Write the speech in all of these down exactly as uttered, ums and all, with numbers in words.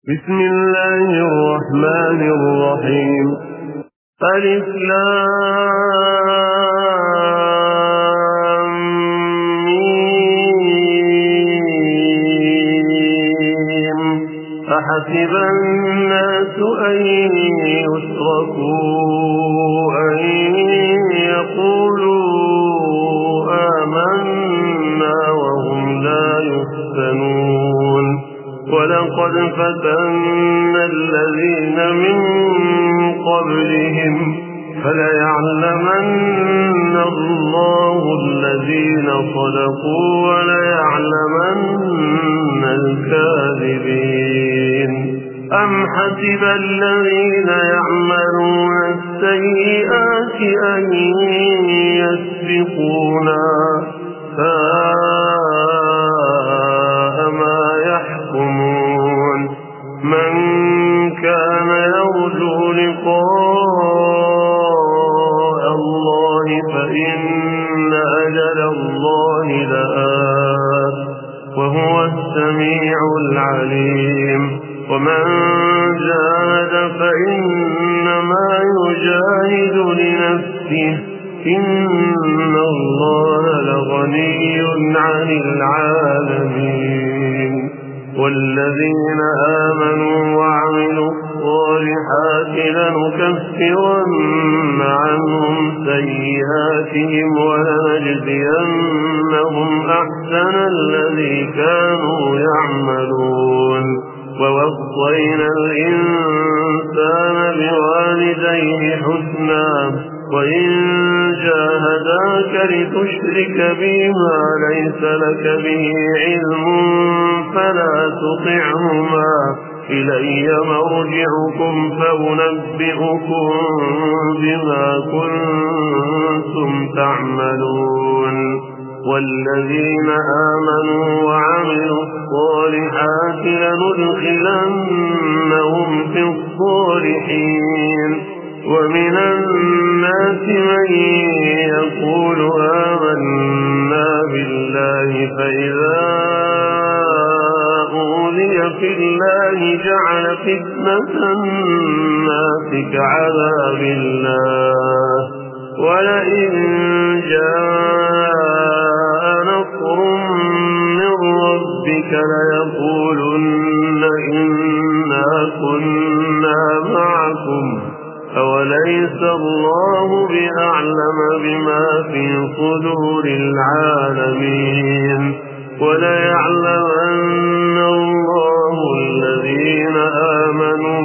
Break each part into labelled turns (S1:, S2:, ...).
S1: بسم الله الرحمن الرحيم. ألف لام ميم. أحسب الناس أن يتركوا أن يقولوا آمنا وهم لا يفتنون. ولقد فتنا الذين من قبلهم فليعلمن الله الذين صدقوا وليعلمن الكاذبين. أم حسب الذين يعملون السيئات أن يسبقونا ساء ما يحكمون. من كان يرجو لقاء الله فإن أجل الله لآت وهو السميع العليم. ومن جاهد فإنما يجاهد لنفسه إن الله لغني عن العالمين. والذين آمنوا وعملوا الصالحات لنكفرن عنهم سيئاتهم ولنجزينهم أحسن الذي كانوا يعملون. ووصينا الإنسان بوالديه حسنا وإن جاهداك لتشرك بي ما ليس لك به علم فلا تطعهما إلي مرجعكم فأنبئكم بما كنتم تعملون. والذين آمنوا وعملوا الصالحات لندخلنهم في الصالحين. ومن الناس من يقول آمنا بالله فإذا أوذي في الله جعل فتنة الناس كعذاب الله ولئن جاء نصر من ربك ليقولن إنا كنا معكم أوليس الله بأعلم بما في صدور العالمين. وليعلمن الله الذين آمنوا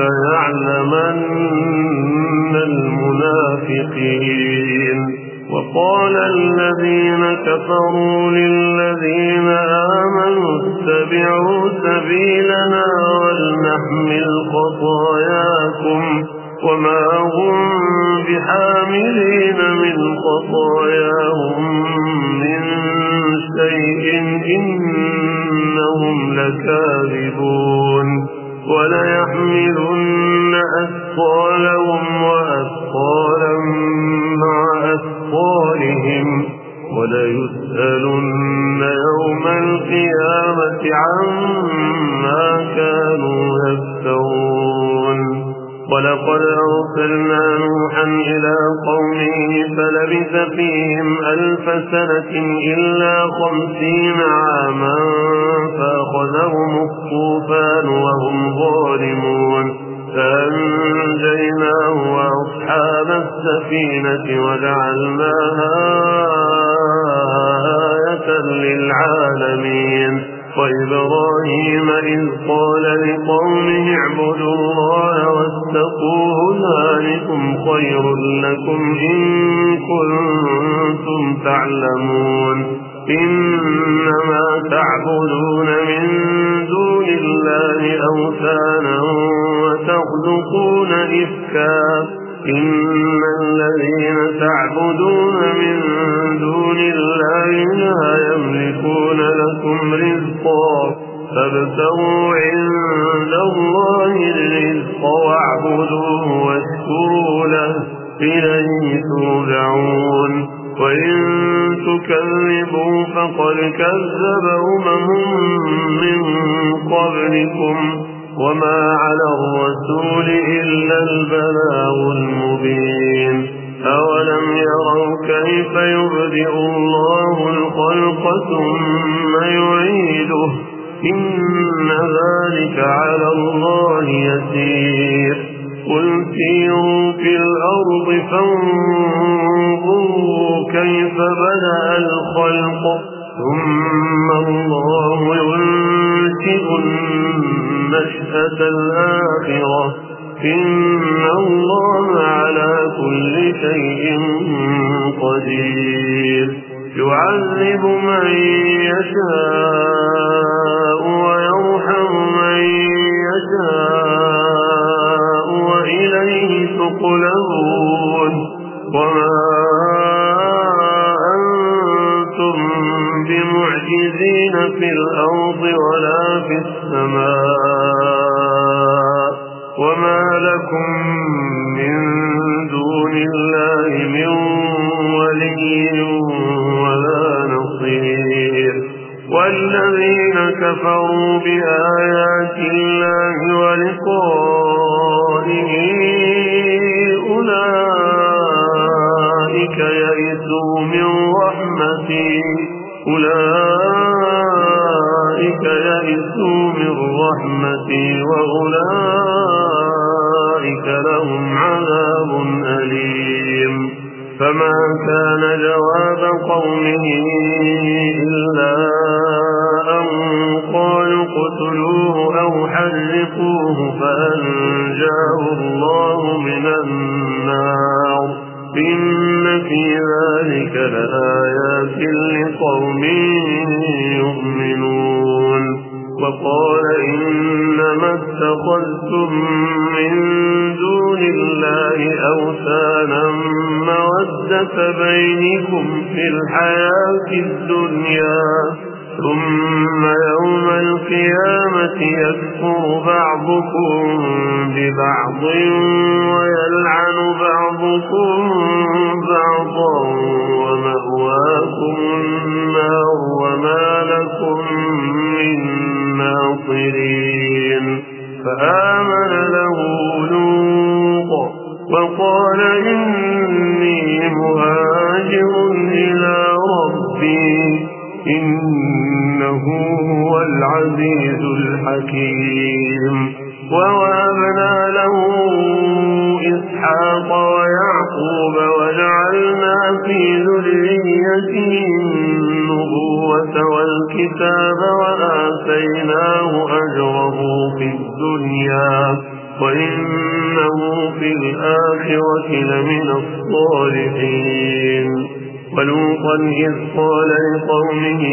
S1: وليعلمن المنافقين. وقال الذين كفروا للذين آمنوا اتبعوا سبيلنا ولنحمل خطاياكم وما هم بحاملين من خطاياهم من شيء إنهم لكاذبون. وليحملن أثقالهم وأثقالا مع أثقالهم وليسألن يوم القيامة عما كانوا يفترون. ولقد أرسلنا نوحا إلى قومه فلبث فيهم ألف سنة إلا خمسين عاما فأخذهم الطوفان وهم ظالمون فأنجيناه وأصحاب السفينة وجعلناها آية للعالمين. وإبراهيم إذ قال لقومه اعبدوا الله واتقوه ذلكم خير لكم إن كنتم تعلمون. إنما تعبدون من دون الله أوثانا وتخلقون إفكا إن الذين تعبدون من دون الله لا يملكون لكم رزقا فابتغوا عند الله الرزق واعبدوه واشكروا له إليه ترجعون. وإن تكذبوا فقد كذب أمم من قبلكم وما على الرسول إلا البلاغ المبين أولم يروا كيف يبدئ الله الخلق ثم يعيده إن ذلك على الله يسير قل سيروا في الأرض فانظروا كيف بدأ الخلق ثم الله ينشئ النشأة الآخرة إن الله على كل شيء قدير يعذب من يشاء ويرحم من يشاء وإليه تقلبون وما أنتم بمعجزين في الأرض ولا في السماء وما لكم من دون الله من ولي ولا نصير والذين كفروا بآيات الله ولقائه أولئك يئسوا من رحمتي أولئك يئسوا من رحمتي وأولئك لهم عذاب أليم فما كان جواب قومه إلا أن قالوا اقتلوه أو حرقوه فأنجاه الله من النار إن في ذلك لآيات لقوم يؤمنون وقال إنما اتخذتم من دون الله أوثانا مودة بينكم في الحياة الدنيا ثم يوم القيامة يكفر بعضكم ببعض ويلعن بعضكم بعضا ومأواكم النار وما لكم من ناصرين فآمن له لوط وقال إني مهاجر إلى ربي إنه هو العزيز الحكيم ووهبنا له إسحاق ويعقوب وجعلنا في ذريته النبوة والكتاب وآتيناه أجره في الدنيا وإنه في الآخرة لمن الصالحين ولوطا إذ قال لقومه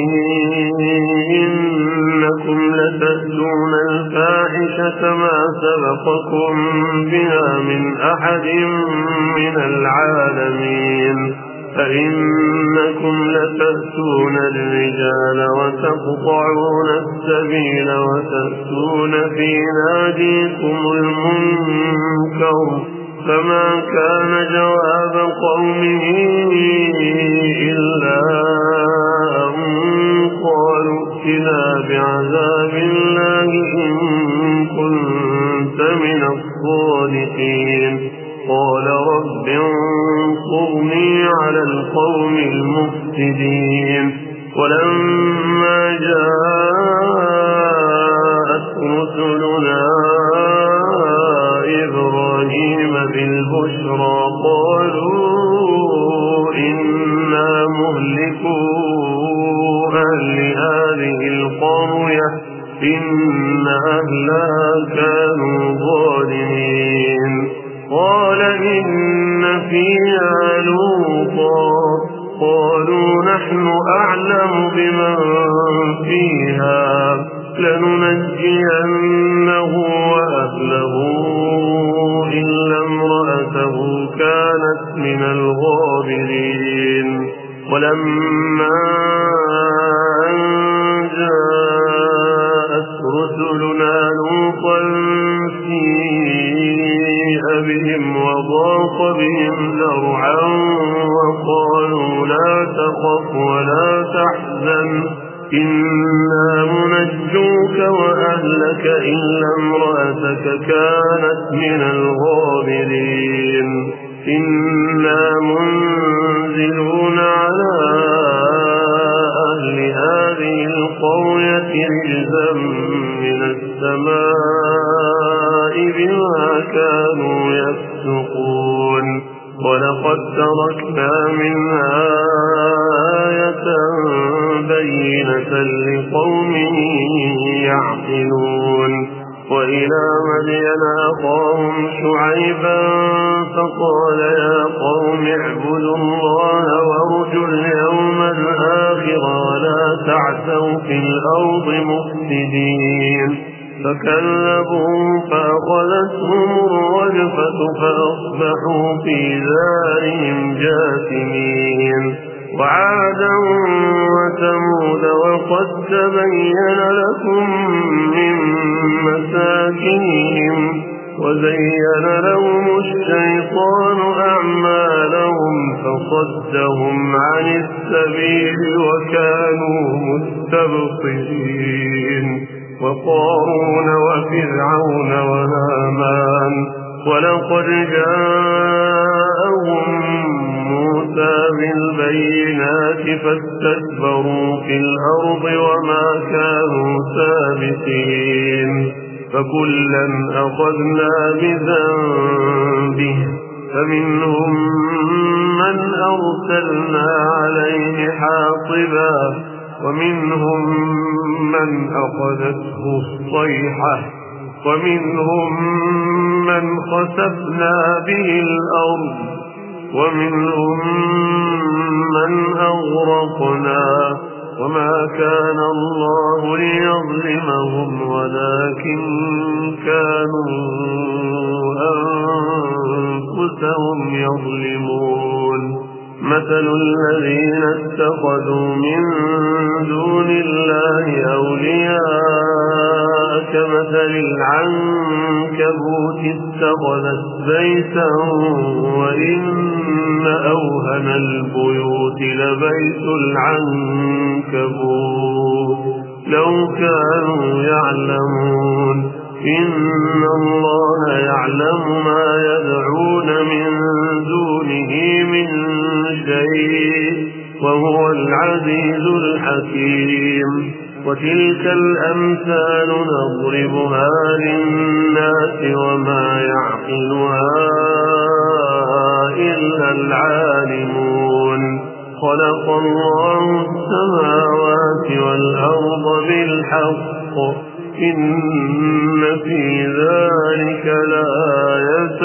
S1: إنكم لتأتون الفاحشة ما سبقكم بها من أحد من العالمين فإنكم لتأتون الرجال وتقطعون السبيل وتأتون في ناديكم المنكر فما كان جواب قومه إلا أن قالوا ائتنا بعذاب الله إن كنت من الصادقين قال رب انصرني على القوم المفسدين ولما جاءت رسلنا إبراهيم بالبشرى قالوا إنا مهلكو أهل هذه القرية إن أهلها كانوا ظالمين قال إن فيها لوطا قالوا نحن أعلم بمن فيها لننجينه وأهله إلا امرأته كانت من الغابرين ولما أن جاءت رسلنا لوطا سيء بهم وضاق بهم ذرعا وقالوا لا تخف ولا تحزن إنا منجوك وأهلك أهلك إلا امرأتك كانت من الغابرين إنا منزلون على أهل هذه القرية رجزا من السماء بما كانوا يفسقون ولقد تركنا منها آية بينة لقوم يعقلون وإلى مدين أخاهم شعيبا فقال يا قوم اعبدوا الله وارجوا اليوم الآخر ولا تعثوا في الأرض مفسدين فكذبوا فأخذتهم الرجفة فأصبحوا في دارهم جاثمين وعادا وثمود وقد تبين لكم من مساكنهم وزين لهم الشيطان أعمالهم فصدهم عن السبيل وكانوا مستبصرين وقارون وفرعون وهامان ولقد جاءهم موسى بالبينات فاستكبروا في الأرض وما كانوا سابقين فكلا أخذنا بذنبه فمنهم من أرسلنا عليه حاصبا ومنهم من أخذته الصيحة ومنهم من خسفنا به الأرض ومنهم من أغرقنا وما كان الله ليظلمهم ولكن كانوا أنفسهم يظلمون مثل الذين اتخذوا من دون الله أولياء كمثل العنكبوت اتخذت بيتا وإن أوهن البيوت لبيت العنكبوت لو كانوا يعلمون إن الله يعلم ما يدعون من دونه من شيء وهو العزيز الحكيم وتلك الأمثال نضربها للناس وما يعقلها إلا العالمون خلق الله السماوات والأرض بالحق إن في ذلك لآية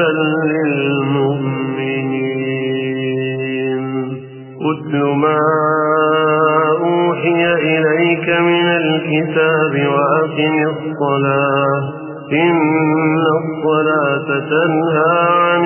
S1: للمؤمنين أتل ما أوحي إليك من الكتاب وأقم الصلاة إن الصلاة تنهى عن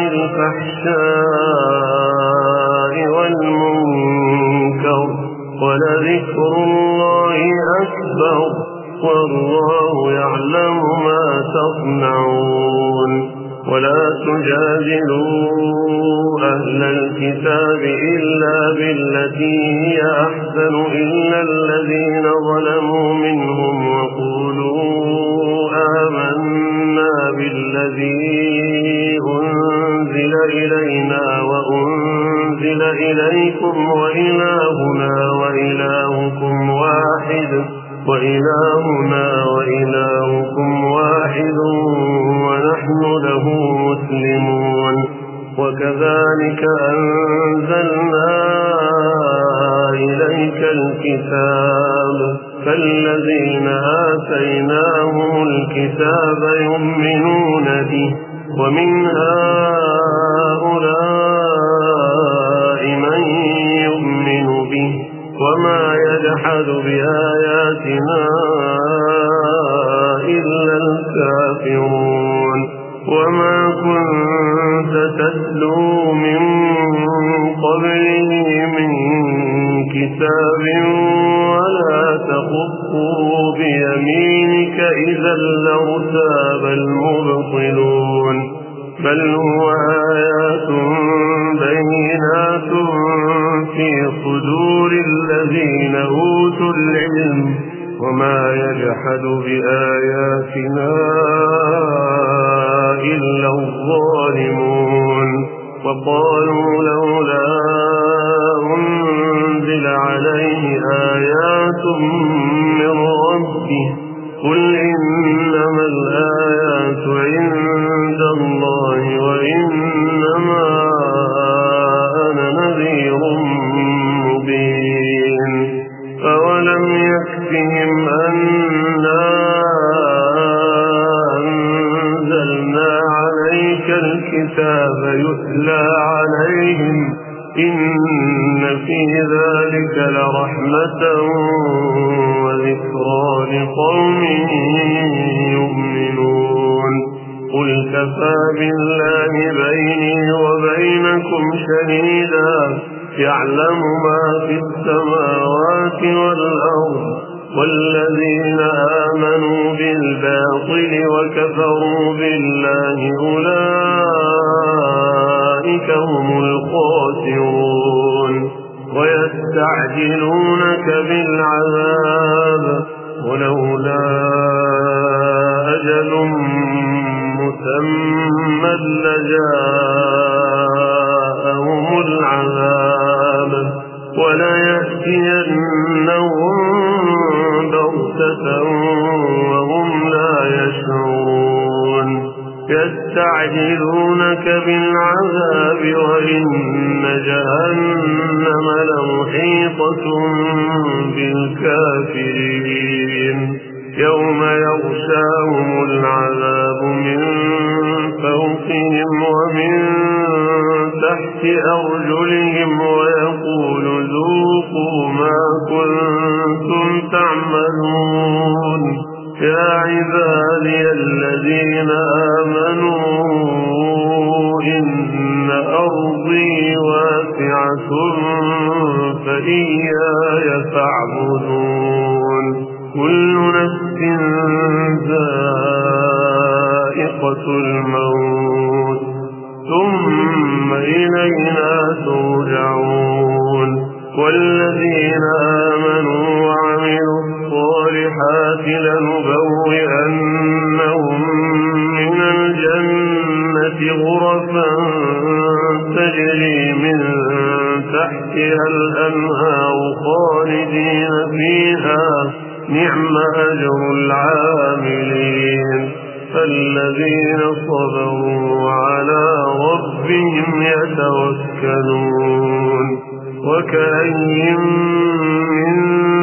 S1: الفحشاء والمنكر ولذكر الله أكبر والله يعلم ما تصنعون ولا تجادلوا أهل الكتاب إلا بالتي هي أحسن إلا الذين ظلموا منهم وقولوا آمنا بالذي أنزل إلينا وأنزل إليكم وإلهنا وإلهكم واحد وإلهنا وإلهكم واحد ونحن له مسلمون وكذلك أنزلنا إليك الكتاب فالذين آتيناهم الكتاب يؤمنون به ومن هؤلاء من يؤمن به وما يجحد بآياتنا إلا الكافرون وما كنت تتلو من قبله من كتاب ولا تخطه بيمينك إذا لارتاب المبطلون بل هو آيات بينات في صدور الذين أوتوا العلم وما يجحد بآياتنا إلا الظالمون. وقالوا لولا أنزل عليه آيات من ربه قل إنما الآيات عند الله وإنما أنا نذير مبين. أولم يكفهم أنا أنزلنا عليك الكتاب يتلى عليهم إن في ذلك لرحمة وذكرى لقوم يؤمنون. قل كفى بالله بيني وبينكم شهيدا يعلم ما في السماوات والأرض والذين آمنوا بالباطل وكفروا بالله أولئك هم الخاسرون. ويستعجلونك بالعذاب ولولا أجل مسمى لجاءهم العذاب وليأتينهم بغتة وهم لا يشعرون. يستعجلونك بالعذاب وإن جهنم لمحيطة بالكافرين. يوم يغشاهم العذاب من فوقهم ومن تحت أرجلهم ويقول ذوقوا ما كنتم تعملون. يا عبادي الذين آمنوا إن أرضي واسعة فإياي فاعبدون. كل نفس ذائقة الموت ثم إلينا ترجعون. والذين آمنوا وعملوا الصالحات لنبوئنهم من الجنة غرفا تجري من تحتها الأنهار خالدين فيها نعم أجر العاملين. فالذين صبروا على ربهم يتوكلون. وكأين من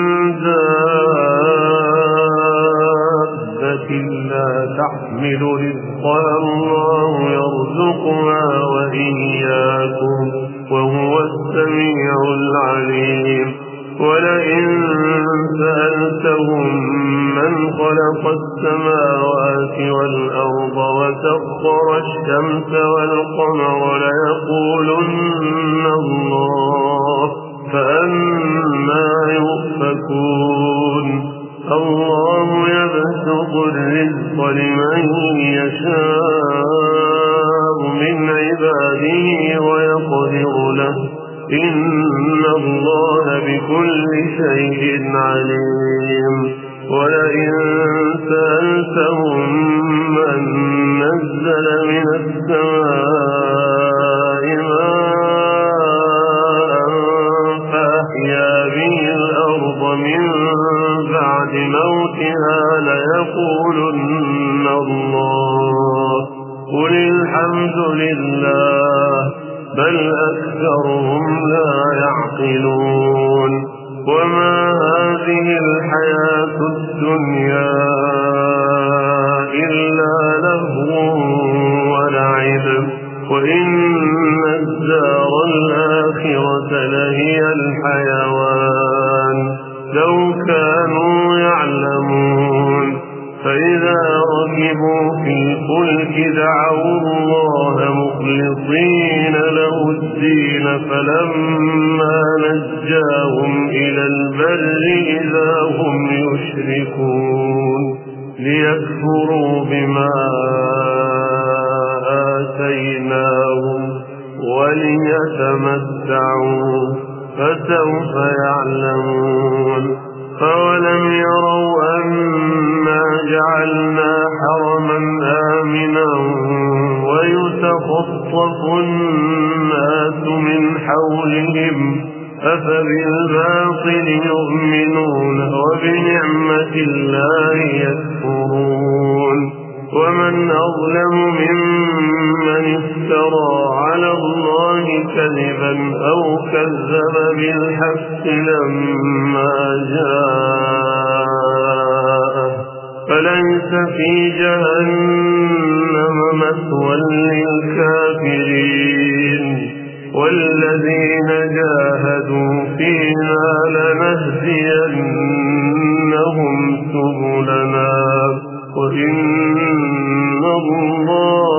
S1: دابة لا تحمل رزقها الله يرزقها وإياكم وهو السميع العليم. ولئن سألتهم من خلق السماوات والأرض وسخر الشمس والقمر ليقولن الله فأنى يؤفكون. الله يبسط الرزق لمن يشاء من عباده ويقدر له إن الله بكل شيء عليم. ولئن سألتهم من نزل من السماء ماء فأحيا به الأرض من بعد موتها ليقولن الله قل الحمد لله بل أكثرهم لا يعقلون. وما هذه الحياة الدنيا إلا لهو ولعب وإن الدار الآخرة لهي الحيوان لو كانوا يعلمون. فإذا ركبوا في الفلك دعوا الله مخلصين له الدين فلما نجاهم إلى البر إذا هم يشركون. ليكفروا بما آتيناهم وليتمتعوا فسوف يعلمون. فولم يروا يتخطف الناس من حولهم أفبالباطل يؤمنون وبنعمة الله يكفرون ومن أظلم ممن افترى على الله كذبا أو كذب بالحق لما جاءه فليس في جهنم مثوى للكافرين والذين جاهدوا فينا لنهدينهم سبلنا وإن الله